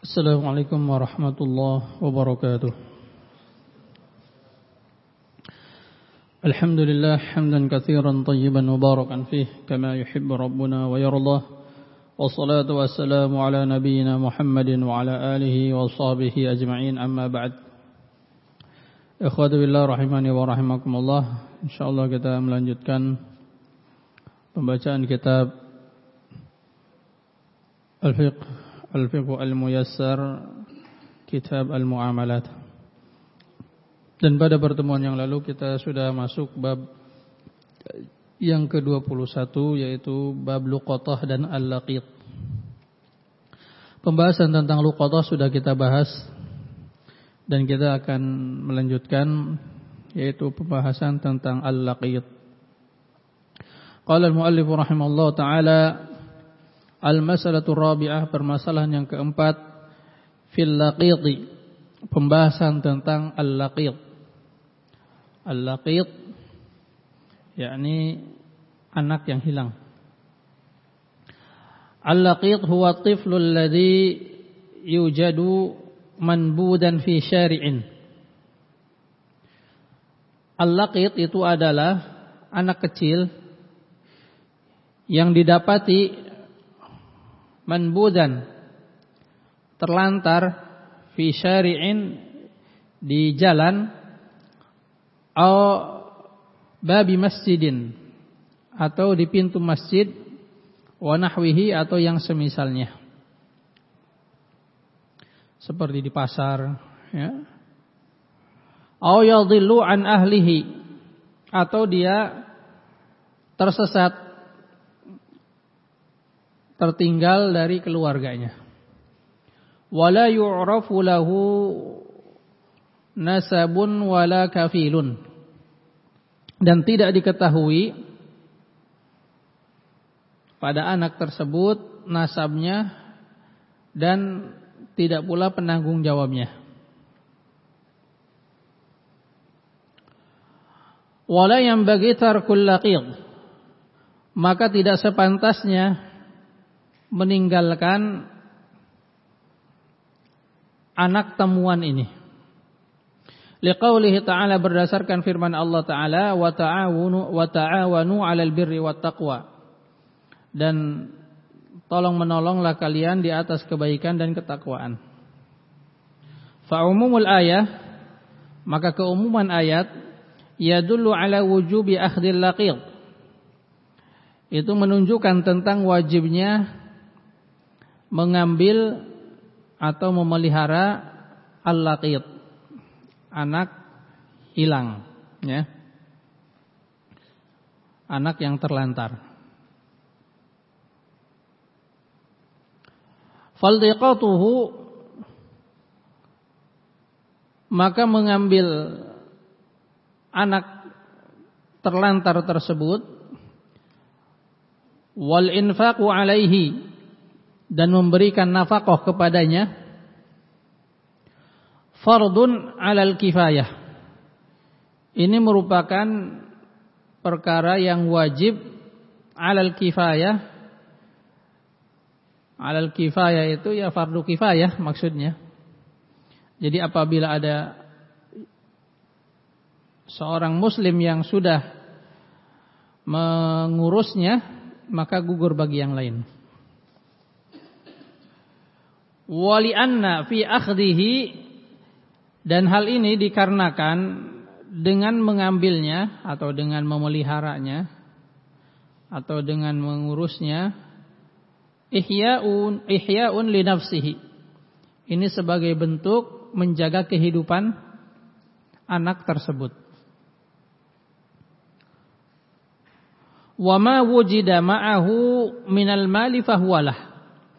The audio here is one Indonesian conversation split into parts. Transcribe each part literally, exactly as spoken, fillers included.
Assalamualaikum warahmatullahi wabarakatuh. Alhamdulillah hamdan katsiran tayyiban mubarakan fih kama yuhibbu rabbuna wa yardah. Wassalatu wassalamu ala nabiyyina Muhammadin wa ala alihi wa sahbihi ajma'in, amma ba'd. Ikhwati billah rahimani wa rahimakumullah. Insyaallah kita melanjutkan pembacaan kitab Al-Fiqh Al-Fiqh Al-Muyassar, Kitab Al-Muamalat. Dan pada pertemuan yang lalu kita sudah masuk bab yang ke dua puluh satu, yaitu bab luqatah dan al-laqit. Pembahasan tentang luqatah sudah kita bahas, dan kita akan melanjutkan yaitu pembahasan tentang al-laqit. Qala al-muallif rahimahullah ta'ala, al-mas'alatu rabi'ah, permasalahan yang keempat, fil laqiti, pembahasan tentang al-laqit. Al-laqit yakni anak yang hilang. Al-laqit huwa at-tiflu alladhi yujadu manbudan fi syari'in. Al-laqit itu adalah anak kecil yang didapati manbudan, terlantar, fi syari'in, di jalan, au babi masjidin, atau di pintu masjid, wa nahwihi, atau yang semisalnya, seperti di pasar, ya. Au yadhillu an ahlihi, atau dia tersesat, tertinggal dari keluarganya. Wala yu'rafu lahu nasabun wala kafilun, dan tidak diketahui pada anak tersebut nasabnya dan tidak pula penanggung jawabnya. Wala yanbaghi tarkul laqit, maka tidak sepantasnya meninggalkan anak temuan ini. Liqaulihi ta'ala, berdasarkan firman Allah Ta'ala, wa ta'awunu wa ta'awanu 'alal birri wat taqwa, dan tolong menolonglah kalian di atas kebaikan dan ketakwaan. Fa umumul ayah, maka keumuman ayat, yadullu 'ala wujubi akhdhil laqit, itu menunjukkan tentang wajibnya mengambil atau memelihara al-laqit, anak hilang, ya, anak yang terlantar. Faldiqatuhu, maka mengambil anak terlantar tersebut, wal infaqu alaihi, dan memberikan nafkah kepadanya, fardun 'alal kifayah, ini merupakan perkara yang wajib, 'alal kifayah. 'Alal kifayah itu ya fardu kifayah maksudnya. Jadi apabila ada seorang muslim yang sudah mengurusnya, maka gugur bagi yang lain. Wali anna fi akhdhihi, dan hal ini dikarenakan dengan mengambilnya atau dengan memeliharanya atau dengan mengurusnya, ihya'un ihya'un li nafsihi, ini sebagai bentuk menjaga kehidupan anak tersebut. Wa ma wujida ma'ahu minal mali fahuwalah,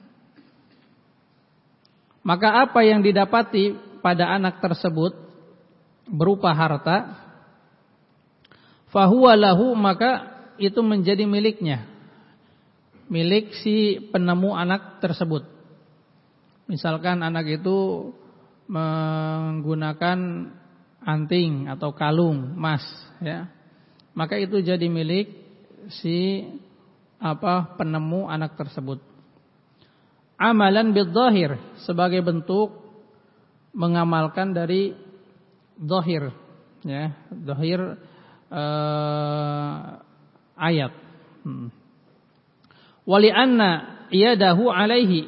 maka apa yang didapati pada anak tersebut berupa harta, fahuwa lahu, maka itu menjadi miliknya, milik si penemu anak tersebut. Misalkan anak itu menggunakan anting atau kalung emas, ya, maka itu jadi milik si apa penemu anak tersebut. amalan bidzahir, sebagai bentuk mengamalkan dari zahir, ya, zahir uh, ayat. Hmm. Wali anna yadahu alaihi,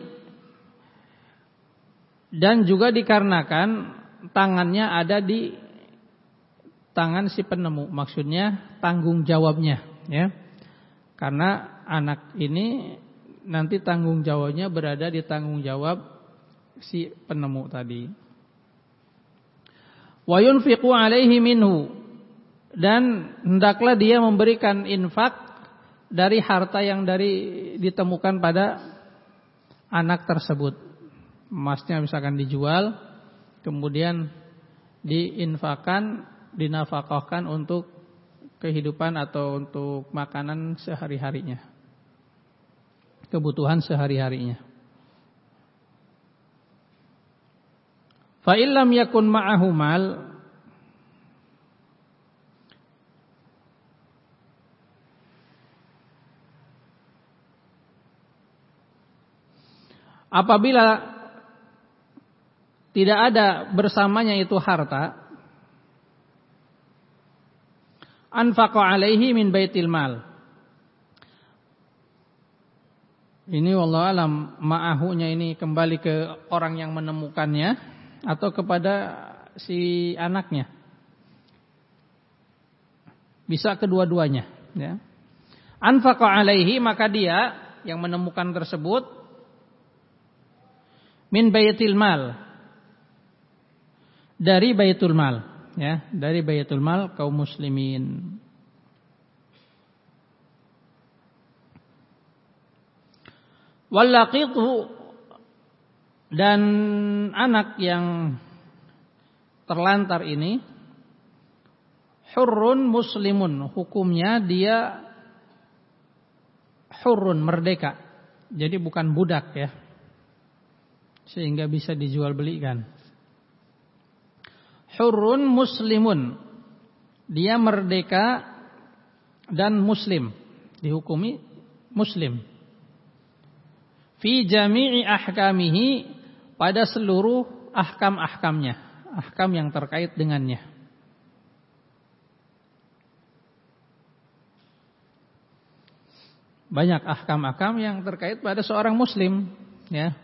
dan juga dikarenakan tangannya ada di tangan si penemu, maksudnya tanggung jawabnya, ya. Karena anak ini nanti tanggung jawabnya berada di tanggung jawab si penemu tadi. Wa yunfiqu alaihi minhu, dan hendaklah dia memberikan infak dari harta yang dari ditemukan pada anak tersebut. Emasnya misalkan dijual, kemudian diinfakkan, dinafkahkan untuk kehidupan atau untuk makanan sehari-harinya, kebutuhan sehari-harinya. Fa illam yakun ma'ahu mal, apabila tidak ada bersamanya itu harta, anfaqa alaihi min baitil mal. Ini wallahu alam, ma'ahunya ini kembali ke orang yang menemukannya atau kepada si anaknya. Bisa kedua-duanya, ya. Anfaqa alaihi, maka dia yang menemukan tersebut min baitil mal, dari baitul mal, ya, dari baitul mal kaum muslimin. Wallaqitu, dan anak yang terlantar ini hurrun muslimun, hukumnya dia hurrun, merdeka. Jadi bukan budak, ya, sehingga bisa dijual belikan. Hurrun muslimun, dia merdeka dan muslim, dihukumi muslim. Fi jami'i ahkamihi, pada seluruh ahkam-ahkamnya, ahkam yang terkait dengannya. Banyak ahkam-ahkam yang terkait pada seorang muslim, ya.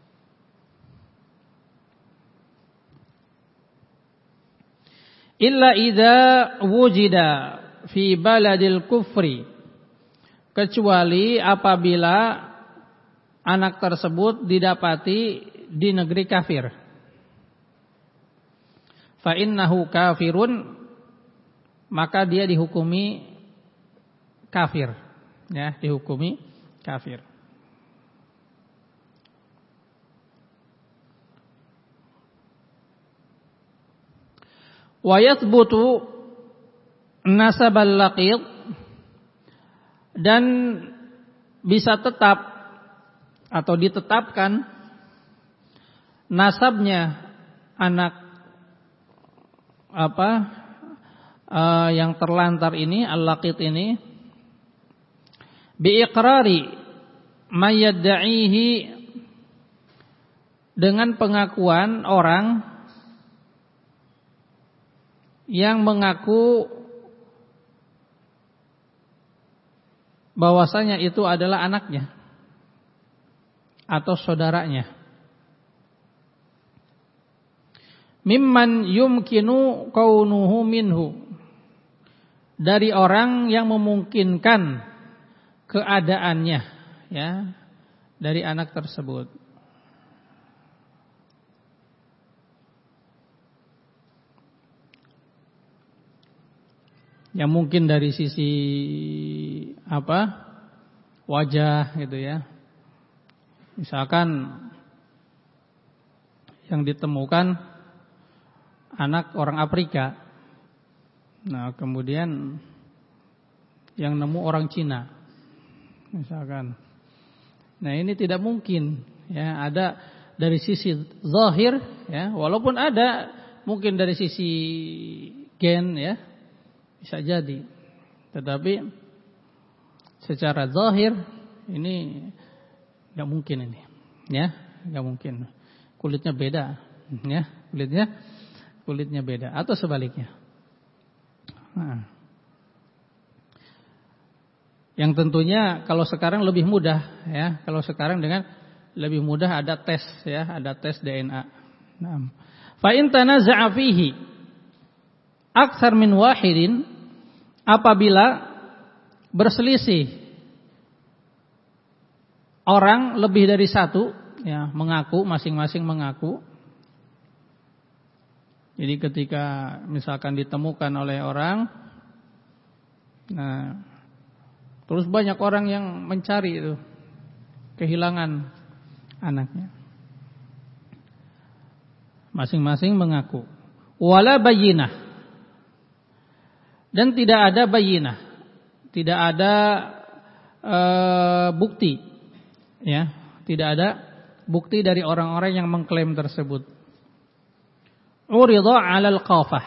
Illa idza wujida fi baladil kufri, kecuali apabila anak tersebut didapati di negeri kafir. Fa innahu kafirun, maka dia dihukumi kafir, ya, dihukumi kafir. Wa yathbutu nasabal laqid, dan bisa tetap atau ditetapkan nasabnya anak apa uh, yang terlantar ini, al-laqid ini, bi iqrari may yad'ihi, dengan pengakuan orang yang mengaku bahwasanya itu adalah anaknya atau saudaranya. Mimman yumkinu kaunuhu minhu, dari orang yang memungkinkan keadaannya, ya, dari anak tersebut. Yang mungkin dari sisi apa, wajah gitu, ya. Misalkan yang ditemukan anak orang Afrika, nah kemudian yang nemu orang Cina, misalkan. Nah ini tidak mungkin, ya, ada dari sisi zahir, ya, walaupun ada mungkin dari sisi gen, ya, bisa jadi, tetapi secara zahir ini tidak mungkin ini, Ya, enggak mungkin. Kulitnya beda, ya. Kulitnya kulitnya beda atau sebaliknya. Nah. Yang tentunya kalau sekarang lebih mudah, ya. Kalau sekarang dengan lebih mudah ada tes, ya, ada tes D N A. Nah. Fa in tanaza'a fihi aktsar min wahidin, apabila berselisih orang lebih dari satu, ya, mengaku, masing-masing mengaku. Jadi ketika misalkan ditemukan oleh orang, nah, terus banyak orang yang mencari itu, kehilangan anaknya. Masing-masing mengaku. Wala bayyinah. Dan tidak ada bayyinah. Tidak ada e, bukti. Ya, tidak ada bukti dari orang-orang yang mengklaim tersebut. Uridha 'alal qafah.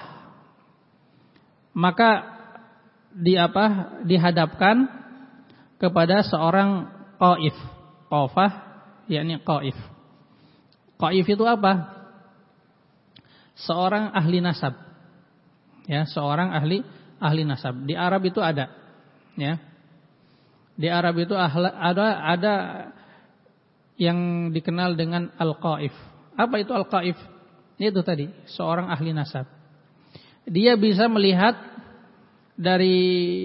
Maka di apa? Dihadapkan kepada seorang qaif. Qafah yakni qaif. Qaif itu apa? Seorang ahli nasab. Ya, seorang ahli ahli nasab. Di Arab itu ada, ya. Di Arab itu ada ada yang dikenal dengan al-qaif. Apa itu al-qaif? Itu tadi, seorang ahli nasab. Dia bisa melihat dari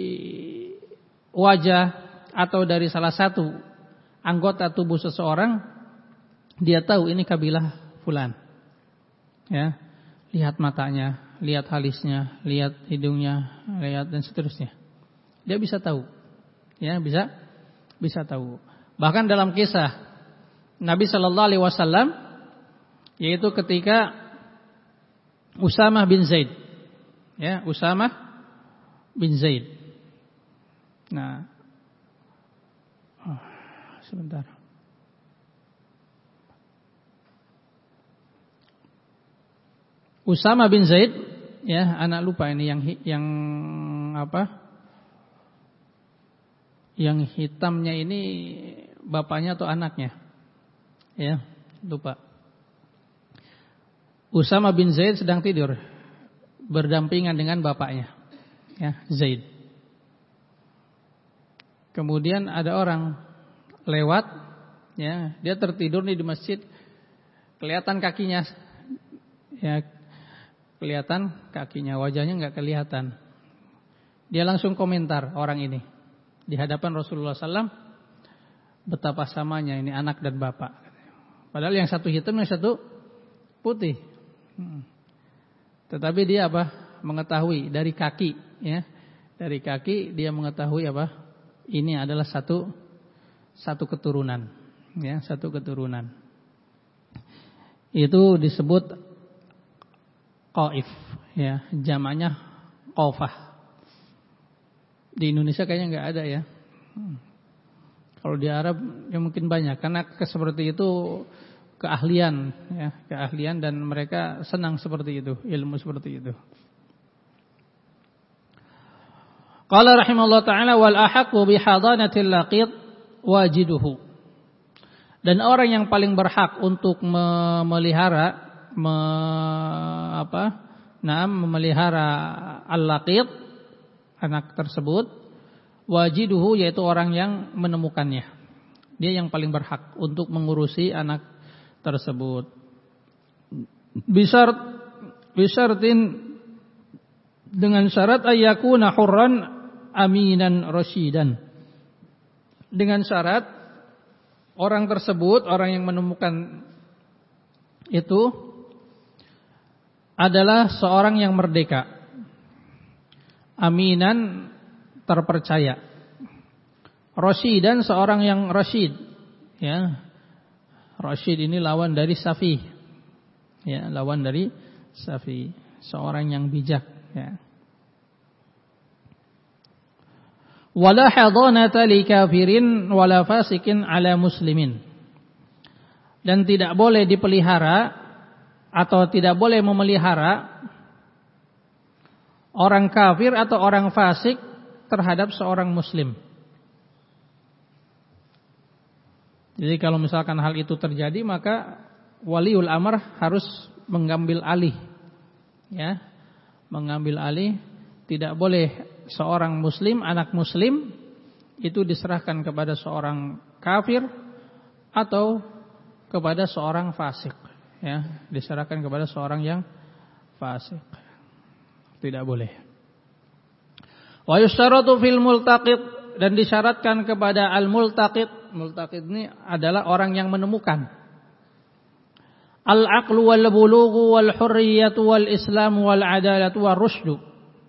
wajah atau dari salah satu anggota tubuh seseorang, dia tahu ini kabilah fulan. Ya. Lihat matanya, lihat alisnya, lihat hidungnya, lihat dan seterusnya. Dia bisa tahu. Ya, bisa bisa tahu. Bahkan dalam kisah Nabi sallallahu alaihi wasallam, yaitu ketika Usamah bin Zaid. Ya, Usamah bin Zaid. Nah, oh, sebentar. Usamah bin Zaid, ya, anak lupa ini yang yang apa? Yang hitamnya ini bapaknya atau anaknya? Ya, lupa. Usamah bin Zaid sedang tidur berdampingan dengan bapaknya, ya, Zaid. Kemudian ada orang lewat, ya, dia tertidur nih di masjid, kelihatan kakinya, ya, kelihatan kakinya, wajahnya nggak kelihatan. Dia langsung komentar orang ini di hadapan Rasulullah sallallahu alaihi wasallam, betapa samanya ini anak dan bapak. Padahal yang satu hitam, yang satu putih. Hmm. Tetapi dia apa? Mengetahui dari kaki, ya, dari kaki dia mengetahui apa? Ini adalah satu satu keturunan, ya, satu keturunan. Itu disebut qaif, ya, jamaknya qafah. Di Indonesia kayaknya nggak ada, ya. Hmm. Kalau di Arab ya mungkin banyak, karena seperti itu keahlian, ya, keahlian dan mereka senang seperti itu, ilmu seperti itu. Qala rahimallahu taala wal ahaqqu bi hadanatil laqit wajiduhu. Dan orang yang paling berhak untuk memelihara me, apa? Nah, memelihara al-laqit, anak tersebut, wajiduhu, yaitu orang yang menemukannya. Dia yang paling berhak untuk mengurusi anak tersebut. Bisyart bisyartin, dengan syarat ayyakuna hurran aminan rasyidan. Dengan syarat orang tersebut, orang yang menemukan itu adalah seorang yang merdeka, aminan, terpercaya, rasyidan, seorang yang rasyid, ya. Rasyid ini lawan dari safi, ya, lawan dari safi, seorang yang bijak, ya. Wala hadanata li kafirin wala fasikin ala muslimin. Dan tidak boleh dipelihara atau tidak boleh memelihara orang kafir atau orang fasik terhadap seorang muslim. Jadi kalau misalkan hal itu terjadi, maka waliul amr harus mengambil alih, ya, mengambil alih. Tidak boleh seorang muslim, anak muslim itu diserahkan kepada seorang kafir atau kepada seorang fasik, ya, diserahkan kepada seorang yang fasik. Tidak boleh. Wa yusytaratu fil multaqit, dan disyaratkan kepada al-multaqit. Multaqit ini adalah orang yang menemukan. Al-aqlu wal bulughu wal hurriyatu wal islam wal adalatu wal rusydu.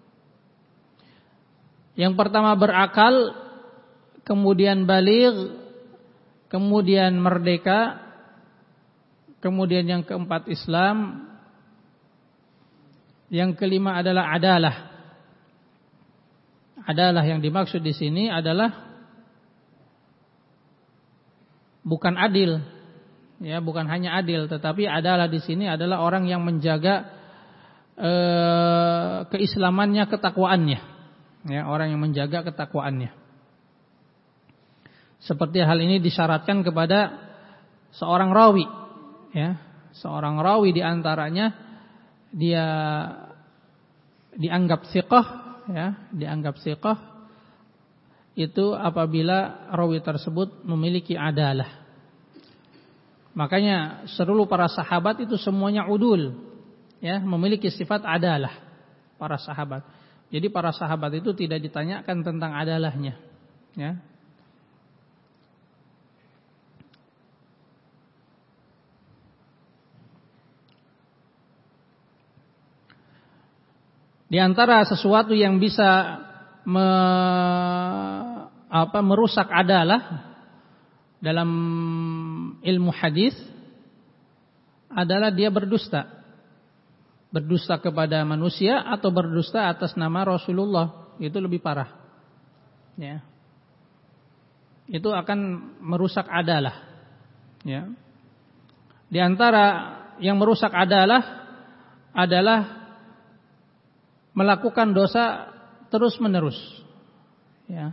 Yang pertama berakal, kemudian baligh, kemudian merdeka, kemudian yang keempat Islam, yang kelima adalah adalah. Adalah yang dimaksud di sini adalah bukan adil, ya, bukan hanya adil, tetapi adalah di sini adalah orang yang menjaga eh, keislamannya, ketakwaannya, ya, orang yang menjaga ketakwaannya. Seperti hal ini disyaratkan kepada seorang rawi, ya, seorang rawi diantaranya dia dianggap thiqah, ya, dianggap thiqah itu apabila rawi tersebut memiliki adalah. Makanya seluruh para sahabat itu semuanya udul, ya, memiliki sifat adalah para sahabat. Jadi para sahabat itu tidak ditanyakan tentang adalahnya, ya. Di antara sesuatu yang bisa me, apa, merusak adalah dalam ilmu hadis adalah dia berdusta. Berdusta kepada manusia atau berdusta atas nama Rasulullah, itu lebih parah. Ya. Itu akan merusak adalah. Ya. Di antara yang merusak adalah adalah melakukan dosa terus-menerus, ya.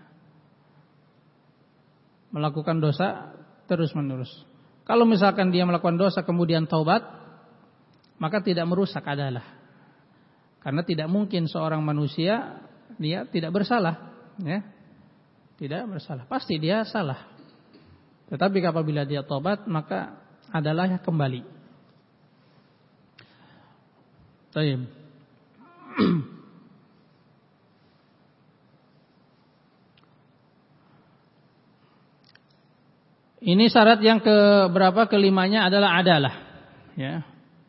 Melakukan dosa terus-menerus. Kalau misalkan dia melakukan dosa kemudian taubat, maka tidak merusak adalah. Karena tidak mungkin seorang manusia dia tidak bersalah, ya. Tidak bersalah, pasti dia salah. Tetapi apabila dia taubat, maka adalah kembali. Baik. Ini syarat yang ke berapa? Kelimanya adalah adalah, ya.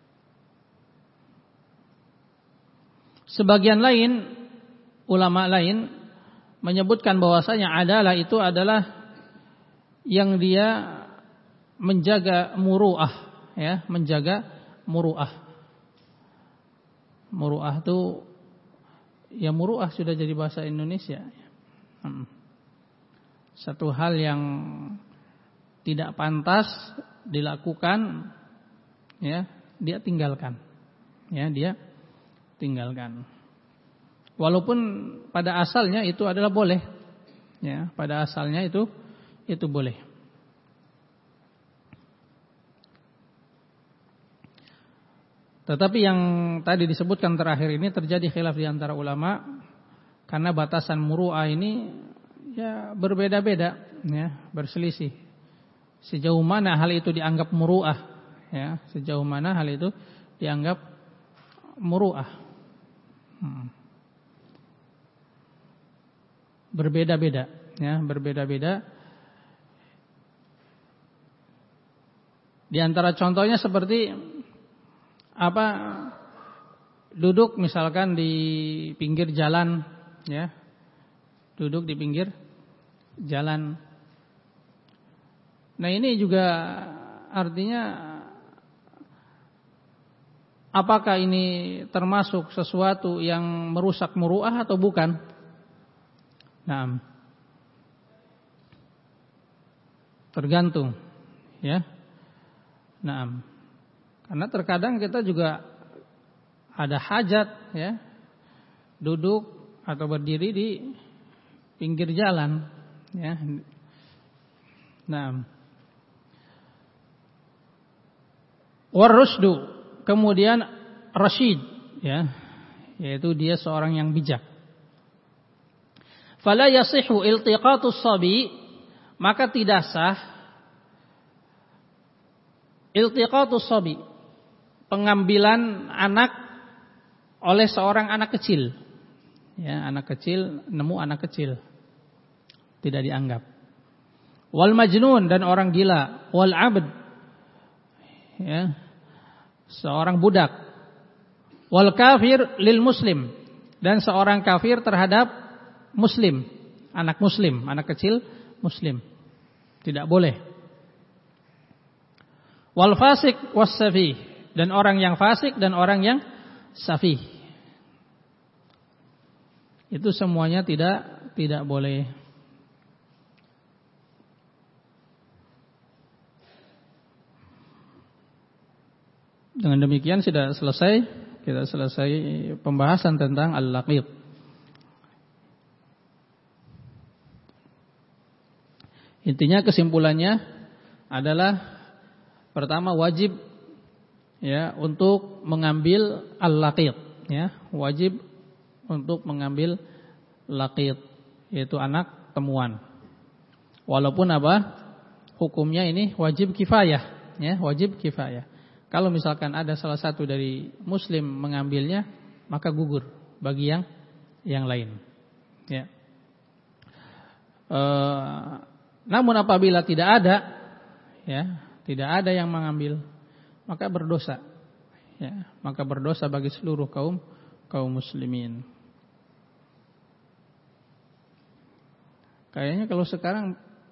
Sebagian lain, ulama lain menyebutkan bahwasanya adalah itu adalah yang dia menjaga muru'ah, ya, menjaga muru'ah. Muru'ah itu, ya, muru'ah sudah jadi bahasa Indonesia. Satu hal yang tidak pantas dilakukan, ya, dia tinggalkan, ya, dia tinggalkan. Walaupun pada asalnya itu adalah boleh, ya, pada asalnya itu itu boleh. Tetapi yang tadi disebutkan terakhir ini terjadi khilaf di antara ulama karena batasan muru'ah ini, ya, berbeda-beda, ya, berselisih. Sejauh mana hal itu dianggap muru'ah, ya, sejauh mana hal itu dianggap muru'ah. Hmm. Berbeda-beda, ya, berbeda-beda. Di antara contohnya seperti apa, duduk misalkan di pinggir jalan, ya, duduk di pinggir jalan. Nah ini juga artinya apakah ini termasuk sesuatu yang merusak muru'ah atau bukan? Nah, tergantung, ya. Nah, karena terkadang kita juga ada hajat, ya, duduk atau berdiri di pinggir jalan, ya. Nah, Warusdu, kemudian rasyid, ya, yaitu dia seorang yang bijak. Fala yasihu iltiqatus sabi, maka tidak sah iltiqatus sabi, pengambilan anak oleh seorang anak kecil. Ya, anak kecil nemu anak kecil, tidak dianggap. Wal majnun, dan orang gila. Wal abd, ya, seorang budak. Wal kafir lil muslim, dan seorang kafir terhadap muslim, anak muslim, anak kecil muslim, tidak boleh. Wal fasik was safih, dan orang yang fasik dan orang yang safih, itu semuanya tidak tidak boleh. Dengan demikian sudah selesai, kita selesai pembahasan tentang al-laqit. Intinya kesimpulannya adalah pertama wajib, ya, untuk mengambil al-laqit, ya, wajib untuk mengambil laqit, yaitu anak temuan. Walaupun apa? Hukumnya ini wajib kifayah, ya, wajib kifayah. Kalau misalkan ada salah satu dari muslim mengambilnya, maka gugur bagi yang yang lain, ya. E, namun apabila tidak ada, ya, tidak ada yang mengambil, maka berdosa, ya, maka berdosa bagi seluruh kaum kaum muslimin. Kayaknya kalau sekarang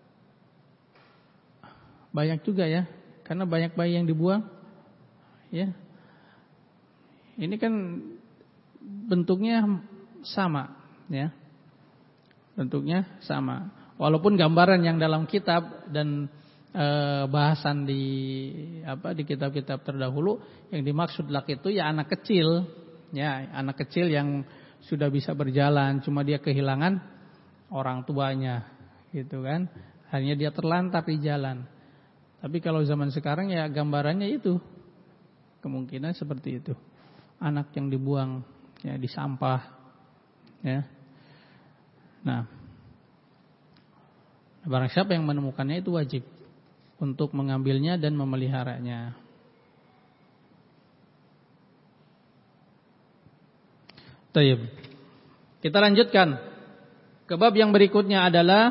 banyak juga, ya, karena banyak bayi yang dibuang. Ya, ini kan bentuknya sama, ya, bentuknya sama. Walaupun gambaran yang dalam kitab dan e, bahasan di apa di kitab-kitab terdahulu yang dimaksud laqit itu ya anak kecil, ya, anak kecil yang sudah bisa berjalan, cuma dia kehilangan orang tuanya, gitu kan. Hanya dia terlantar di jalan. Tapi kalau zaman sekarang ya gambarannya itu. Kemungkinan seperti itu. Anak yang dibuang, ya, di sampah, ya. Nah, barang siapa yang menemukannya itu wajib untuk mengambilnya dan memeliharanya. Tayyib. Kita lanjutkan ke bab yang berikutnya adalah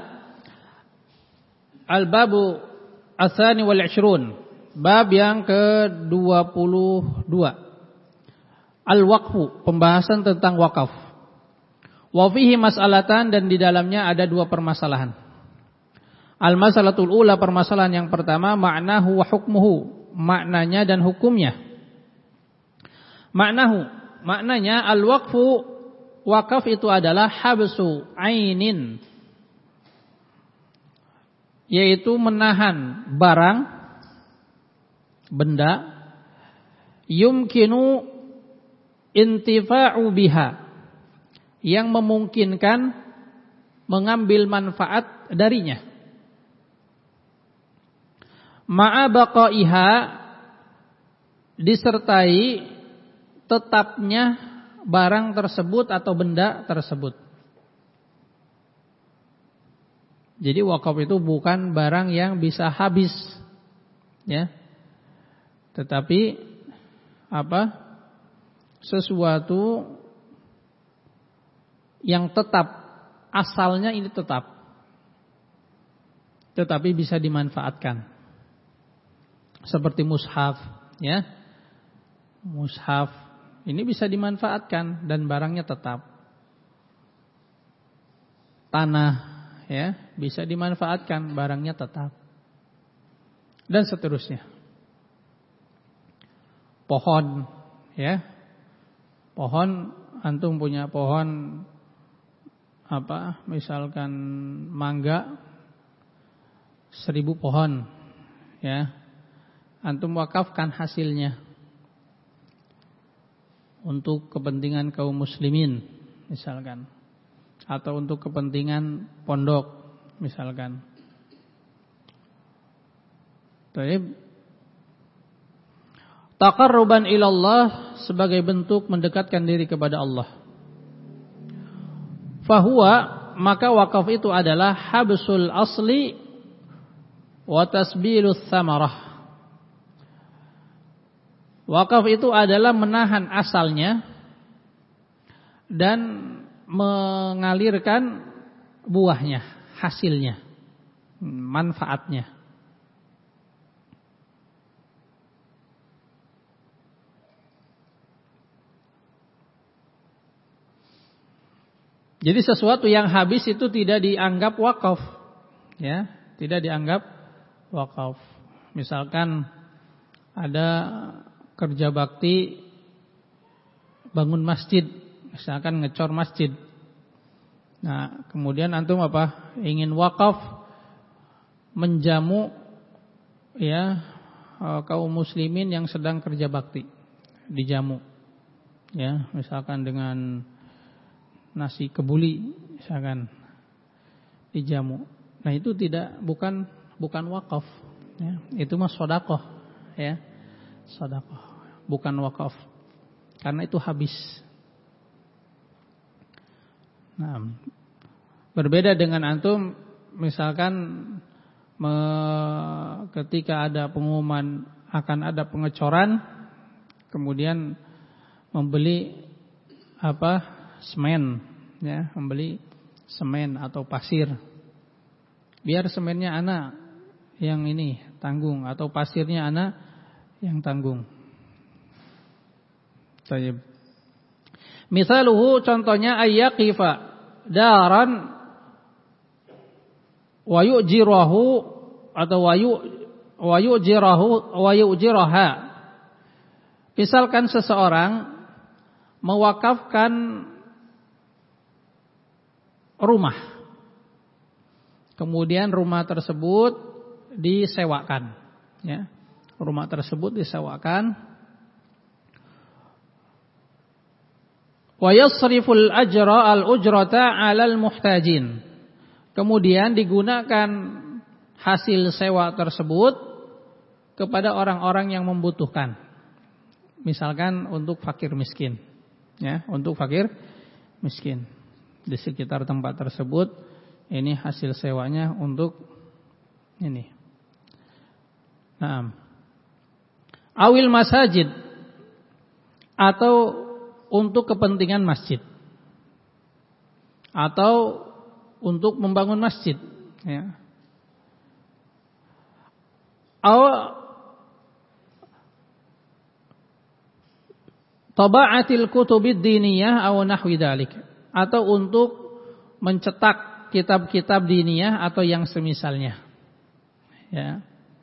al-babu ats-tsani wal ishrun. Bab yang ke dua puluh dua. Al-waqfu, pembahasan tentang wakaf. Wa fihi mas'alatan, dan di dalamnya ada dua permasalahan. Al-mas'alatul ula, permasalahan yang pertama, ma'nahu wa hukmuhu, maknanya dan hukumnya. Ma'nahu, maknanya al-waqfu, wakaf itu adalah habsu ainin, yaitu menahan barang, benda, yumkinu intifa'u biha, yang memungkinkan mengambil manfaat darinya, ma'a baqaiha, disertai tetapnya barang tersebut atau benda tersebut. Jadi wakaf itu bukan barang yang bisa habis, ya, tetapi apa? Sesuatu yang tetap, asalnya ini tetap, tetapi bisa dimanfaatkan. Seperti mushaf, ya. Mushaf ini bisa dimanfaatkan dan barangnya tetap. Tanah, ya, bisa dimanfaatkan, barangnya tetap. Dan seterusnya. Pohon, ya, pohon, antum punya pohon apa, misalkan mangga seribu pohon, ya, antum wakafkan hasilnya untuk kepentingan kaum muslimin, misalkan, atau untuk kepentingan pondok, misalkan. Baik. taqarruban ilallah, sebagai bentuk mendekatkan diri kepada Allah. Fahuwa, maka wakaf itu adalah habsul asli wa tasbilus samarah. Wakaf itu adalah menahan asalnya dan mengalirkan buahnya, hasilnya, manfaatnya. Jadi sesuatu yang habis itu tidak dianggap wakaf, ya, tidak dianggap wakaf. Misalkan ada kerja bakti bangun masjid, misalkan ngecor masjid. Nah, kemudian antum apa? Ingin wakaf menjamu ya kaum muslimin yang sedang kerja bakti, dijamu. Ya, misalkan dengan nasi kebuli misalkan dijamu. Nah, itu tidak bukan bukan wakaf, ya. Itu mah sedekah, ya. Sedekah, bukan wakaf. Karena itu habis. Nah, berbeda dengan antum misalkan me, ketika ada pengumuman akan ada pengecoran, kemudian membeli apa? Semen, ya, membeli semen atau pasir. Biar semennya anak yang ini tanggung atau pasirnya anak yang tanggung. Tayyib. Misaluhu, contohnya ayyaqifa daran wa yu'jirahu atau wa yu wa yu'jirahu wa yu'jiraha. Misalkan seseorang mewakafkan rumah, kemudian rumah tersebut disewakan, ya. Rumah tersebut disewakan. Wa yasriful ajra al-ujrata 'alal muhtajin. Kemudian digunakan hasil sewa tersebut kepada orang-orang yang membutuhkan. Misalkan untuk fakir miskin, ya, untuk fakir miskin. Di sekitar tempat tersebut, ini hasil sewanya untuk ini. Nah, awil masajid, atau untuk kepentingan masjid, atau untuk membangun masjid, ya. Aw taba'atil kutubid diniyah aw nahwi dzalik, atau untuk mencetak kitab-kitab diniyah atau yang semisalnya, ya.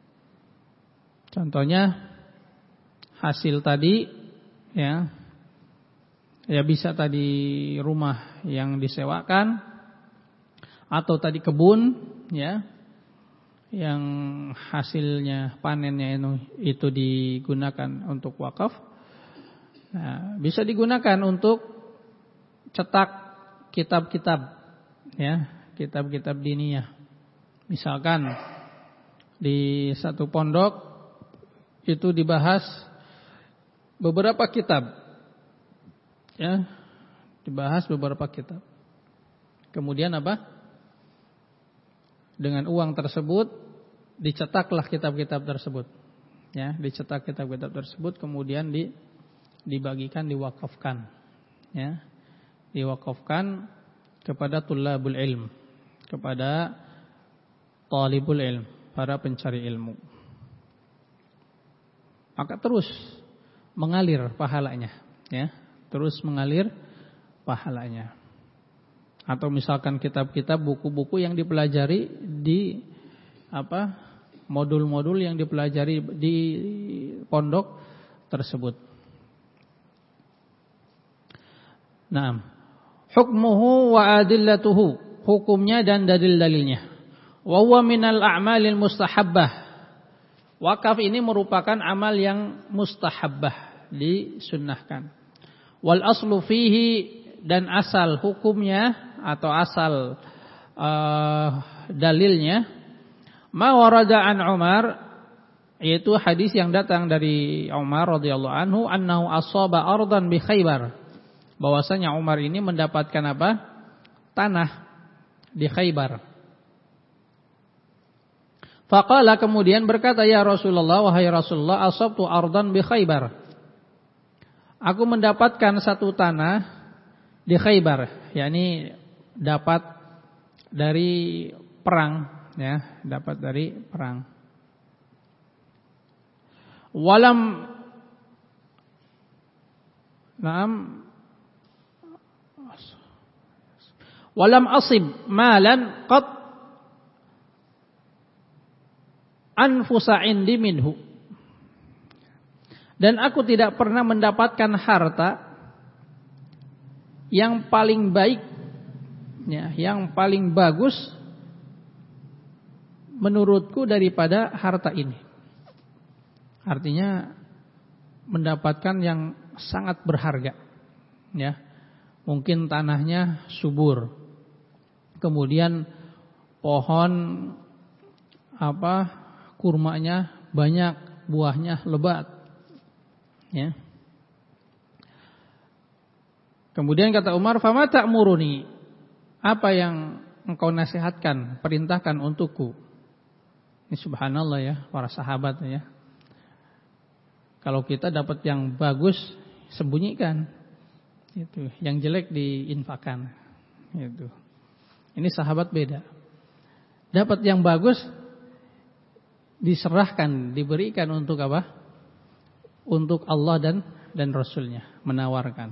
Contohnya hasil tadi, ya, ya bisa tadi rumah yang disewakan atau tadi kebun, ya, yang hasilnya panennya itu, itu digunakan untuk wakaf. Nah, bisa digunakan untuk cetak kitab-kitab, ya, kitab-kitab diniyah. Misalkan di satu pondok itu dibahas beberapa kitab, ya, dibahas beberapa kitab. Kemudian apa? Dengan uang tersebut dicetaklah kitab-kitab tersebut, ya, dicetak kitab-kitab tersebut, kemudian di, dibagikan, diwakafkan, ya. Diwakafkan kepada tulabul ilm, kepada talibul ilm, para pencari ilmu. Maka terus mengalir pahalanya, ya, terus mengalir pahalanya. Atau misalkan kitab-kitab, buku-buku yang dipelajari di apa? Modul-modul yang dipelajari di pondok tersebut. Naam. Hukmuhu wa adillatuhu, hukumnya dan dalil-dalilnya. Wa huwa minal a'malil mustahabbah. Wakaf ini merupakan amal yang mustahabbah, disunnahkan. Wal aslu fihi, dan asal hukumnya atau asal uh, dalilnya, ma warada an Umar, yaitu hadis yang datang dari Umar radhiyallahu anhu annahu asaba ardan bi Khaybar, bahwasanya Umar ini mendapatkan apa? Tanah di Khaybar. Faqala, kemudian berkata, ya Rasulullah, wahai Rasulullah, asabtu ardan bi Khaybar, aku mendapatkan satu tanah di Khaybar, yakni dapat dari perang, ya, dapat dari perang. Walam Naam Walam asib malan qad anfusa indi minhu, dan aku tidak pernah mendapatkan harta yang paling baik, ya, yang paling bagus menurutku daripada harta ini. Artinya mendapatkan yang sangat berharga, ya. Mungkin tanahnya subur, kemudian pohon apa kurmanya banyak, buahnya lebat, ya. Kemudian kata Umar, "Fama ta'muruni?" Apa yang engkau nasihatkan, perintahkan untukku? Ini subhanallah ya, para sahabat ya. Kalau kita dapat yang bagus, sembunyikan. Itu, yang jelek diinfakkan. Itu. Ini sahabat beda. Dapat yang bagus diserahkan, diberikan untuk apa? Untuk Allah dan dan Rasulnya, menawarkan.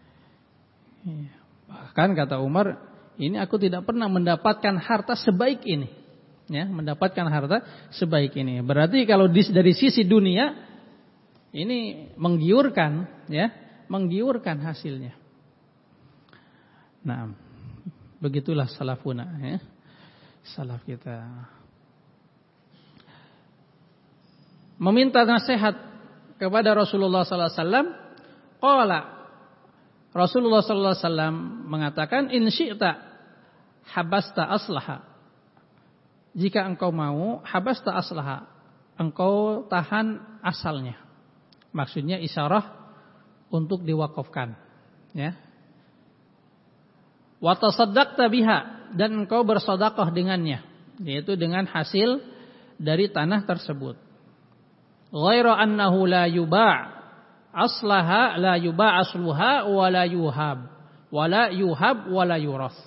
Bahkan kata Umar, ini aku tidak pernah mendapatkan harta sebaik ini. Ya, mendapatkan harta sebaik ini. Berarti kalau dari sisi dunia ini menggiurkan, ya, menggiurkan hasilnya. Nah, begitulah salafuna, ya, salaf kita. Meminta nasihat kepada Rasulullah sallallahu alaihi wasallam. Qala, Rasulullah sallallahu alaihi wasallam mengatakan, in syi'ta habasta aslaha. Jika engkau mau, habasta aslaha, engkau tahan asalnya. Maksudnya isyarah untuk diwakafkan, ya. Wa tasaddaqta biha, dan engkau bersedekah dengannya, yaitu dengan hasil dari tanah tersebut. Ghaira annahu la yuba' aslaha, la yuba' asluha wa la yuhab, wa la yuhab wa la yuras.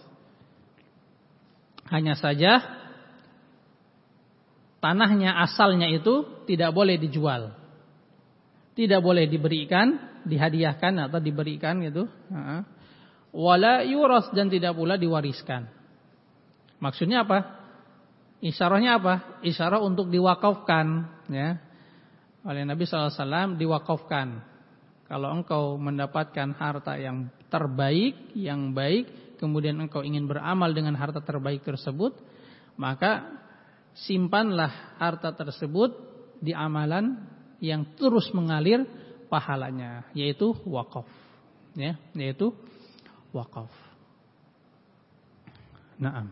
Hanya saja tanahnya asalnya itu tidak boleh dijual, tidak boleh diberikan, dihadiahkan atau diberikan gitu. Wala yuras, dan tidak pula diwariskan. Maksudnya apa? Isyarahnya apa? Isyarah untuk diwakafkan, ya. Oleh Nabi sallallahu alaihi wasallam diwakafkan. Kalau engkau mendapatkan harta yang terbaik, yang baik, kemudian engkau ingin beramal dengan harta terbaik tersebut, maka simpanlah harta tersebut di amalan yang terus mengalir pahalanya, yaitu wakaf, ya, yaitu wakaf. Naam.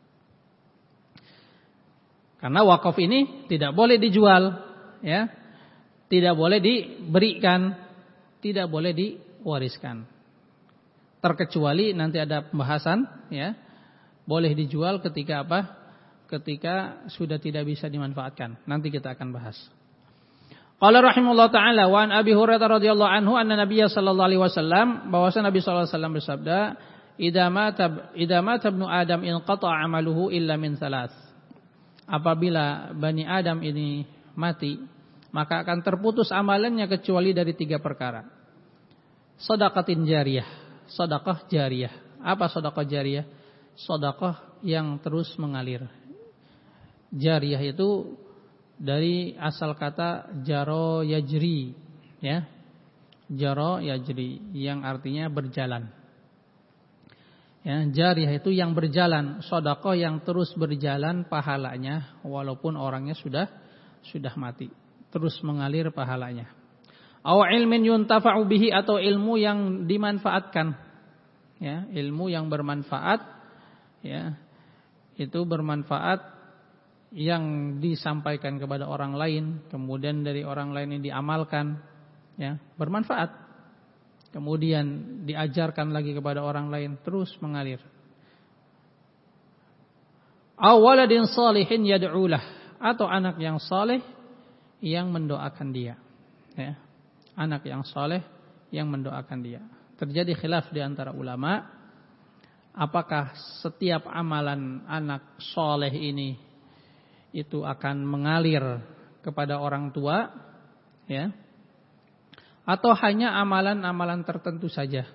Karena wakaf ini tidak boleh dijual, ya, tidak boleh diberikan, tidak boleh diwariskan. Terkecuali nanti ada pembahasan, ya, boleh dijual ketika apa? Ketika sudah tidak bisa dimanfaatkan. Nanti kita akan bahas. Qala rahimahullah ta'ala wa an Abi Hurairah radhiyallahu anhu anna Nabiy sallallahu alaihi wasallam, bahwasanya Nabi sallallahu alaihi wasallam bersabda, idza mata idza mata ibnu Adam inqata'a 'amaluhu illa min thalath. Apabila Bani Adam ini mati, maka akan terputus amalannya kecuali dari tiga perkara. Shadaqatin jariyah, sedekah jariyah. Apa sedekah jariyah? Sedekah yang terus mengalir. Jariyah itu dari asal kata jaro yajri, ya. Jaro yajri yang artinya berjalan. Ya, jariyah itu yang berjalan, sedekah yang terus berjalan pahalanya walaupun orangnya sudah sudah mati, terus mengalir pahalanya. Aw ilmin yuntafa'u bihi, atau ilmu yang dimanfaatkan. Ya, ilmu yang bermanfaat, ya. Itu bermanfaat yang disampaikan kepada orang lain, kemudian dari orang lain ini diamalkan, ya, bermanfaat. Kemudian diajarkan lagi kepada orang lain, terus mengalir. Awaladin salihin yad'ulah, atau anak yang saleh yang mendoakan dia, ya. Anak yang saleh yang mendoakan dia. Terjadi khilaf di antara ulama, apakah setiap amalan anak saleh ini itu akan mengalir kepada orang tua, ya, atau hanya amalan-amalan tertentu saja.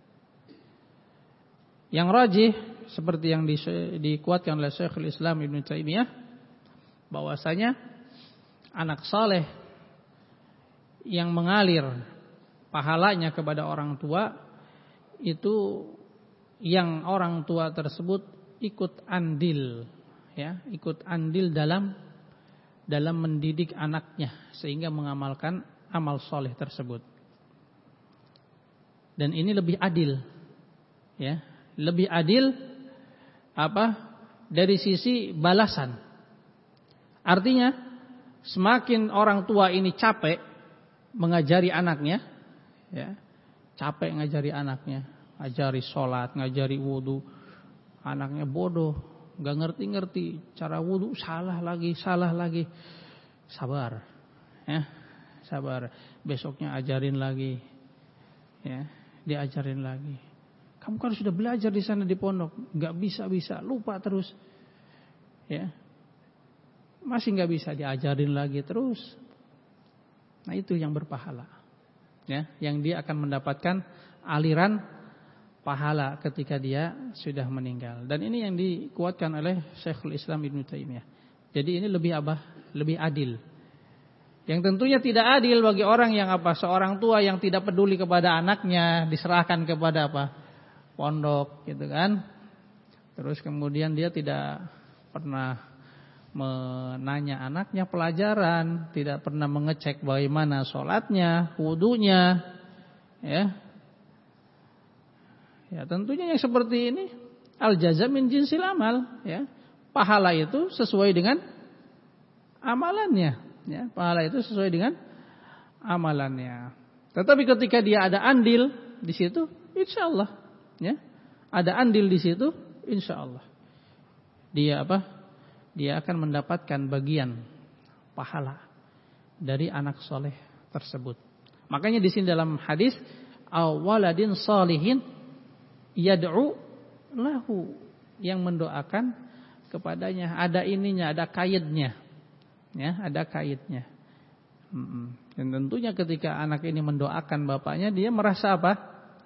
Yang rajih seperti yang di, dikuatkan oleh Syekhul Islam Ibnu Taimiyah, bahwasanya anak saleh yang mengalir pahalanya kepada orang tua itu yang orang tua tersebut ikut andil, ya, ikut andil dalam dalam mendidik anaknya sehingga mengamalkan amal soleh tersebut. Dan ini lebih adil, ya, lebih adil apa? Dari sisi balasan. Artinya semakin orang tua ini capek mengajari anaknya, ya, capek ngajari anaknya, ngajari sholat, ngajari wudu, anaknya bodoh, nggak ngerti-ngerti cara wudu, salah lagi, salah lagi, sabar, ya, sabar. Besoknya ajarin lagi, ya, diajarin lagi. Kamu kan sudah belajar di sana di pondok, nggak bisa bisa, lupa terus, ya. Masih nggak bisa, diajarin lagi terus. Nah, itu yang berpahala, ya, yang dia akan mendapatkan aliran pahala ketika dia sudah meninggal. Dan ini yang dikuatkan oleh Syekhul Islam Ibnu Taimiyah. Jadi ini lebih abah, lebih adil. Yang tentunya tidak adil bagi orang yang apa? Seorang tua yang tidak peduli kepada anaknya, diserahkan kepada apa? Pondok, gitu kan? Terus kemudian dia tidak pernah menanya anaknya pelajaran, tidak pernah mengecek bagaimana sholatnya, wudunya, ya. Ya, tentunya yang seperti ini al-jaza min jinsil amal, ya. Pahala itu sesuai dengan amalannya, ya. Pahala itu sesuai dengan amalannya. Tetapi ketika dia ada andil di situ, insyaallah, ya. Ada andil di situ, insyaallah. Dia apa? Dia akan mendapatkan bagian pahala dari anak soleh tersebut. Makanya di sini dalam hadis awaladin salihin yad'u lahu, yang mendoakan kepadanya, ada ininya, ada kaidnya, ya, ada kaidnya. Dan tentunya ketika anak ini mendoakan bapaknya, dia merasa apa?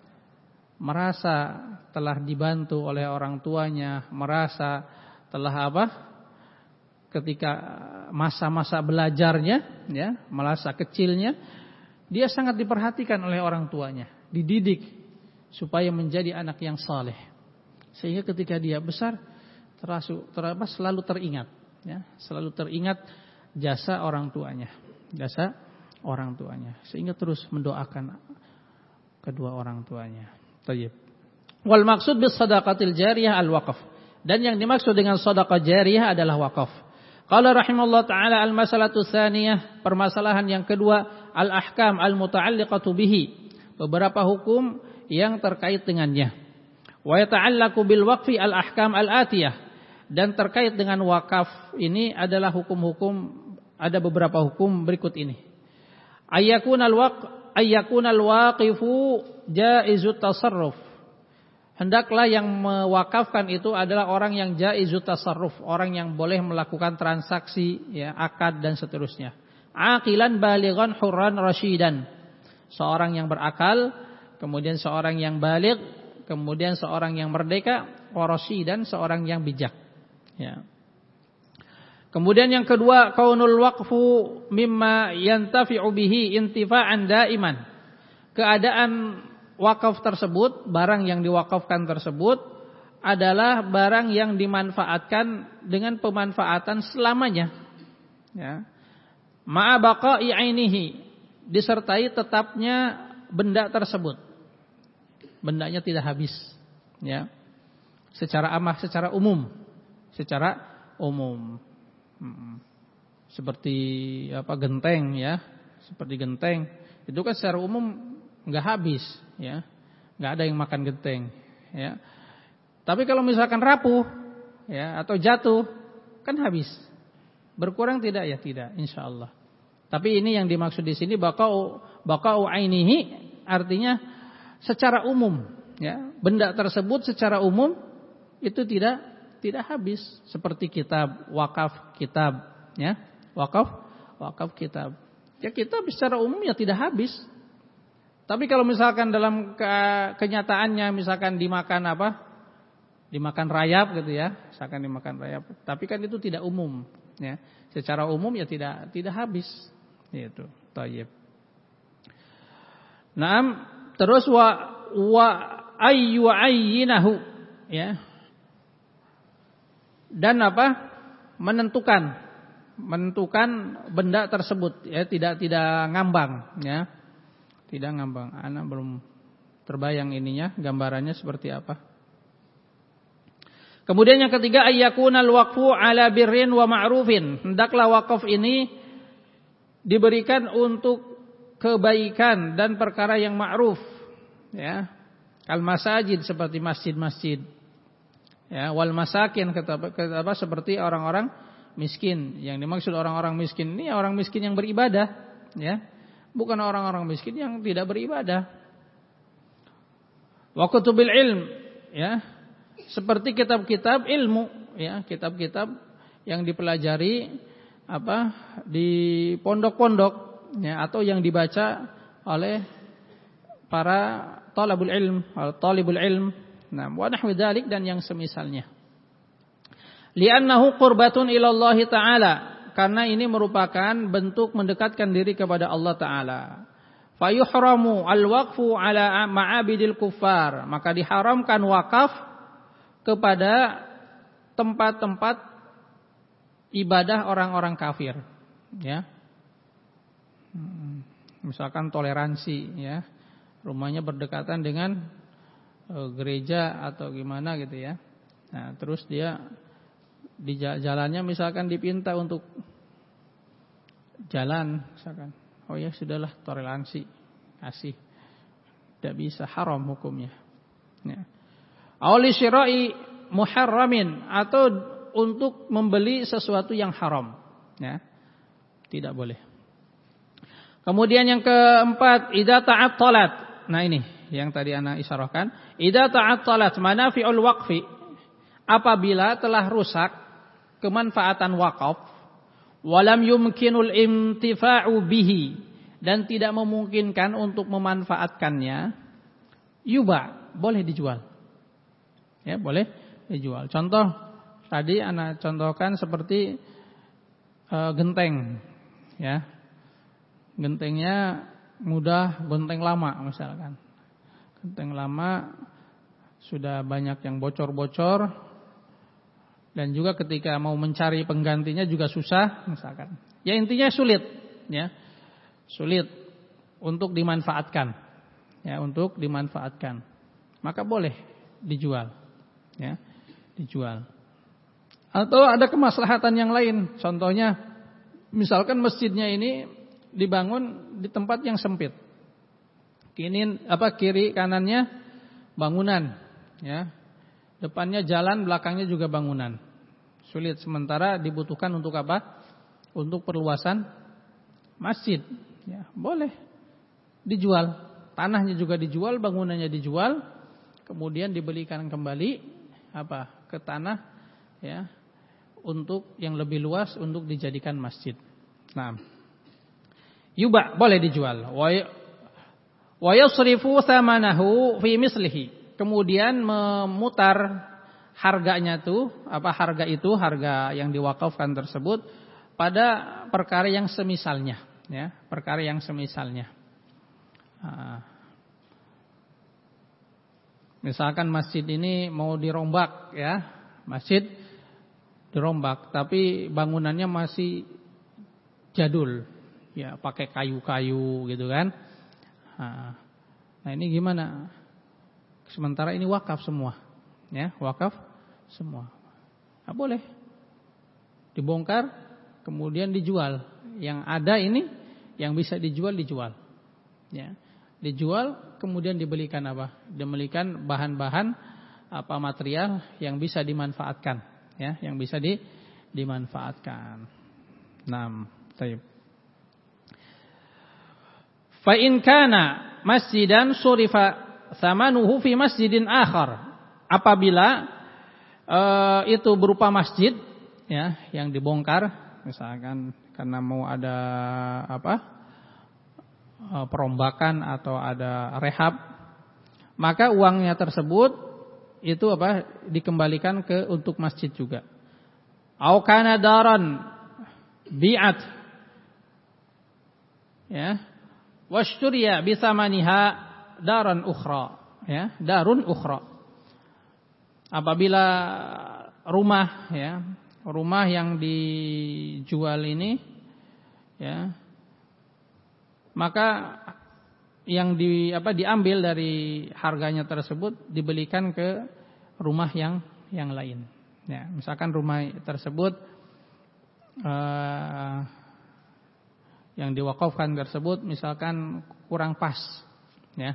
Merasa telah dibantu oleh orang tuanya, merasa telah apa? Ketika masa-masa belajarnya, ya, masa kecilnya, dia sangat diperhatikan oleh orang tuanya, dididik supaya menjadi anak yang saleh. Sehingga ketika dia besar, terasu, terapa, selalu teringat, ya, selalu teringat jasa orang tuanya, jasa orang tuanya, sehingga terus mendoakan kedua orang tuanya. Tayyib. Wal maksud bis sadaqatil jariyah al waqaf. Dan yang dimaksud dengan sedekah jariyah adalah wakaf. Qala rahimallahu taala al-masalatu tsaniyah, permasalahan yang kedua, al-ahkam al-muta'alliqatu bihi, beberapa hukum yang terkait dengannya. Wa yata'allaqu bil waqfi al-ahkam al-atiyah, dan terkait dengan wakaf ini adalah hukum-hukum, ada beberapa hukum berikut ini. Ayyakunal waqf ayyakunal waqifu jaizut tasarruf. Hendaklah yang mewakafkan itu adalah orang yang jaizut tasarruf, orang yang boleh melakukan transaksi, ya, akad dan seterusnya. Aqilan balighan hurran rasyidan, seorang yang berakal, kemudian seorang yang baligh, kemudian seorang yang merdeka, wa rasyidan, seorang yang bijak, ya. Kemudian yang kedua, kaunul waqfu mimma yantafi'u bihi intifa'an daiman. Keadaan wakaf tersebut, barang yang diwakafkan tersebut adalah barang yang dimanfaatkan dengan pemanfaatan selamanya, ya. Ma'a baqa'i 'ainihi, disertai tetapnya benda tersebut. Bendanya tidak habis, ya. Secara amah, secara umum, secara umum. Hmm. Seperti apa genteng ya, seperti genteng itu kan secara umum nggak habis ya, nggak ada yang makan genteng ya. Tapi kalau misalkan rapuh ya atau jatuh kan habis. Berkurang tidak ya tidak, insya Allah. Tapi ini yang dimaksud di sini baqa'u baqa'u ainihi artinya secara umum ya, benda tersebut secara umum itu tidak tidak habis seperti kitab, wakaf kitab ya. Wakaf wakaf kitab. Ya kitab secara umum ya tidak habis. Tapi kalau misalkan dalam ke, kenyataannya misalkan dimakan apa? Dimakan rayap gitu ya, misalkan dimakan rayap. Tapi kan itu tidak umum, ya. Secara umum ya tidak tidak habis, gitu. Thayyib. Naam, terus wa wa ayyu ayyinahu, ya. Dan apa? Menentukan, menentukan benda tersebut, ya, tidak tidak ngambang, ya. Tidak ngambang. Ana belum terbayang ininya, gambarannya seperti apa. Kemudian yang ketiga ayyakunal waqfu ala birrin wa ma'rufin. Hendaklah wakaf ini diberikan untuk kebaikan dan perkara yang ma'ruf, ya. Al masajid seperti masjid-masjid. Ya, wal masakin kata apa seperti orang-orang miskin. Yang dimaksud orang-orang miskin ini orang miskin yang beribadah, ya. Bukan orang-orang miskin yang tidak beribadah. Wa kutubil ilm, ya. Seperti kitab-kitab ilmu, ya, kitab-kitab yang dipelajari apa di pondok-pondok, ya, atau yang dibaca oleh para talabul ilm, atau talibul ilm. Nah, wa nahwi dzalik dan yang semisalnya. Li'annahu qurbatun ila Allah Ta'ala. Karena ini merupakan bentuk mendekatkan diri kepada Allah Ta'ala. Fayuhramu al-waqfu ala ma'abidil kuffar. Maka diharamkan wakaf kepada tempat-tempat ibadah orang-orang kafir. Ya. Misalkan toleransi, ya. Rumahnya berdekatan dengan uh, gereja atau gimana gitu ya. Nah, terus dia di jalannya misalkan dipinta untuk jalan misalkan, oh ya sudahlah toleransi, kasih, tidak bisa, haram hukumnya. Ya. Awli syira'i muharramin, atau untuk membeli sesuatu yang haram, ya, tidak boleh. Kemudian yang keempat, idza ta'attalat. Nah ini yang tadi ana isyarahkan, idza ta'attalat manafi'ul waqfi, apabila telah rusak kemanfaatan wakaf, walam yumkinul intifa'u bihi, dan tidak memungkinkan untuk memanfaatkannya, yuba, boleh dijual. Ya, boleh dijual. Contoh tadi ana contohkan seperti e, genteng, ya. Gentengnya mudah, genteng lama misalkan. Genteng lama sudah banyak yang bocor-bocor. Dan juga ketika mau mencari penggantinya juga susah misalkan. Ya intinya sulit, ya. Sulit untuk dimanfaatkan. Ya, untuk dimanfaatkan. Maka boleh dijual. Ya, dijual. Atau ada kemaslahatan yang lain. Contohnya misalkan masjidnya ini dibangun di tempat yang sempit. Kini apa kiri kanannya bangunan, ya. Depannya jalan, belakangnya juga bangunan. Sulit, sementara dibutuhkan untuk apa? Untuk perluasan masjid. Ya, boleh dijual. Tanahnya juga dijual, bangunannya dijual, kemudian dibelikan kembali apa? Ke tanah, ya, untuk yang lebih luas untuk dijadikan masjid. Nah, yuba, boleh dijual. Wa yusrifu thamanahu fi mislihi. Kemudian memutar harganya tuh, apa harga itu, harga yang diwakafkan tersebut pada perkara yang semisalnya, ya, perkara yang semisalnya. Nah, misalkan masjid ini mau dirombak, ya, masjid dirombak, tapi bangunannya masih jadul, ya, pakai kayu-kayu gitu kan. Nah ini gimana? Sementara ini wakaf semua, ya, wakaf semua. Nah, boleh dibongkar, kemudian dijual. Yang ada ini yang bisa dijual dijual. Ya. Dijual kemudian dibelikan apa? Dibelikan bahan-bahan apa material yang bisa dimanfaatkan, ya, yang bisa di, dimanfaatkan. Naam, baik. Fa in kana masjidan surifa thamanuhu fi masjidin akhar. Apabila uh, itu berupa masjid, ya, yang dibongkar, misalkan karena mau ada apa? perombakan atau ada rehab, maka uangnya tersebut itu apa? Dikembalikan ke untuk masjid juga. Au kana daran bi'at, ya, washturiya bi thamaniha daran ukhra, ya, darun ukhra. Apabila rumah, ya, rumah yang dijual ini, ya, maka yang di apa diambil dari harganya tersebut dibelikan ke rumah yang yang lain. Ya, misalkan rumah tersebut uh, yang diwakafkan tersebut misalkan kurang pas, ya,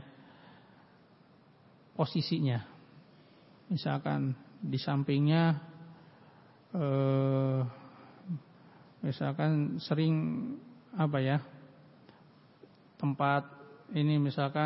posisinya. Misalkan di sampingnya uh, misalkan sering apa ya? tempat ini misalkan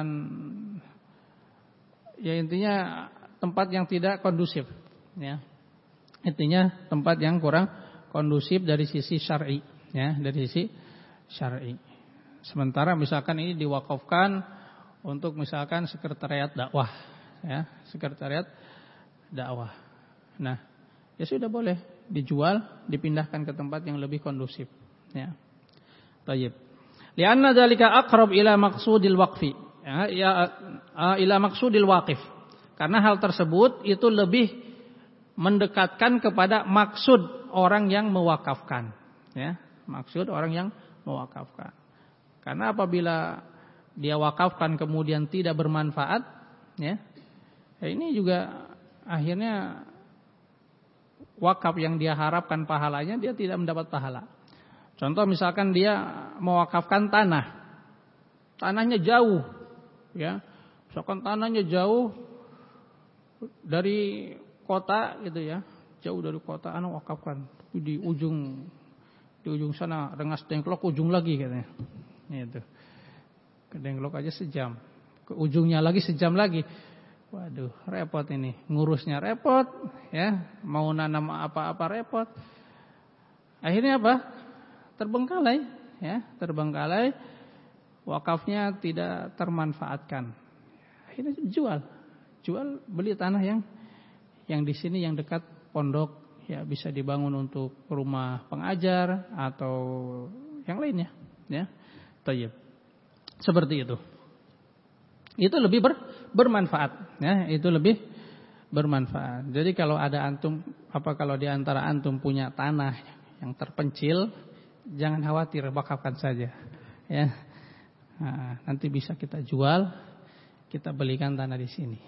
ya intinya tempat yang tidak kondusif, ya. Intinya tempat yang kurang kondusif dari sisi syar'i, ya, dari sisi syar'i. Sementara misalkan ini diwakafkan untuk misalkan sekretariat dakwah, ya, sekretariat dakwah. Nah, ya sudah boleh dijual, dipindahkan ke tempat yang lebih kondusif, ya. Baik. Lianna dzalika aqrab ila maqsudil waqfi, ya, ya ila maqsudil waqif. Karena hal tersebut itu lebih mendekatkan kepada maksud orang yang mewakafkan, ya, maksud orang yang mewakafkan. Karena apabila dia wakafkan kemudian tidak bermanfaat, ya, ya ini juga akhirnya wakaf yang dia harapkan pahalanya dia tidak mendapat pahala. Contoh misalkan dia mewakafkan tanah, tanahnya jauh, ya, misalkan tanahnya jauh dari kota, gitu ya, jauh dari kota, anak wakafkan, tapi di ujung, di ujung sana Rengas Dengklok ujung lagi katanya, itu, ke Dengklok aja sejam, ke ujungnya lagi sejam lagi, waduh repot ini, ngurusnya repot, ya, mau nanam apa-apa repot, akhirnya apa? Terbengkalai, ya, terbengkalai, wakafnya tidak termanfaatkan. Akhirnya jual, jual beli tanah yang yang di sini yang dekat pondok, ya, bisa dibangun untuk rumah pengajar atau yang lainnya, ya. Tayyib. Seperti itu. Itu lebih ber, bermanfaat, ya, itu lebih bermanfaat. Jadi kalau ada antum apa kalau di antara antum punya tanah yang terpencil, jangan khawatir, wakafkan saja, ya. Nah, nanti bisa kita jual, kita belikan tanah di sini,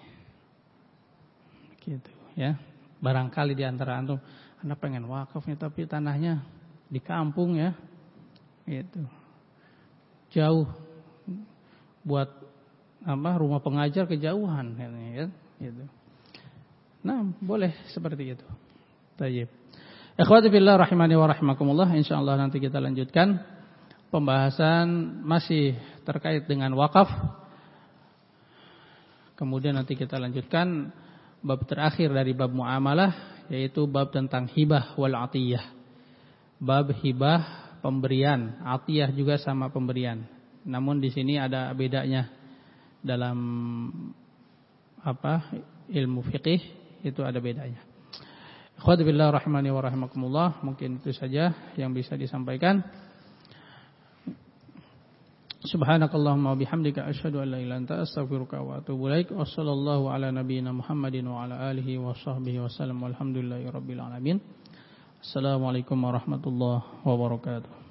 gitu, ya. Barangkali di antara antum, anda pengen wakafnya tapi tanahnya di kampung, ya, gitu, jauh, buat apa rumah pengajar kejauhan, ya, gitu. Nah, boleh seperti itu. Tayyib. Ikhwati fillah rahimani wa rahimakumullah, insyaallah nanti kita lanjutkan pembahasan masih terkait dengan wakaf. Kemudian nanti kita lanjutkan bab terakhir dari bab muamalah, yaitu bab tentang hibah wal atiyah. Bab hibah, pemberian, atiyah juga sama pemberian. Namun di sini ada bedanya dalam apa? Ilmu fikih itu ada bedanya. Ikhwati billah rahimani wa rahimakumullah, mungkin itu saja yang bisa disampaikan. Subhanakallahumma bihamdika asyhadu an la ilaha illa anta astaghfiruka wa atubu ilaik. Wassallallahu ala nabiyyina Muhammadin wa ala alihi wa sahbihi wasallam. Walhamdulillahirabbil alamin. Assalamualaikum warahmatullahi wabarakatuh.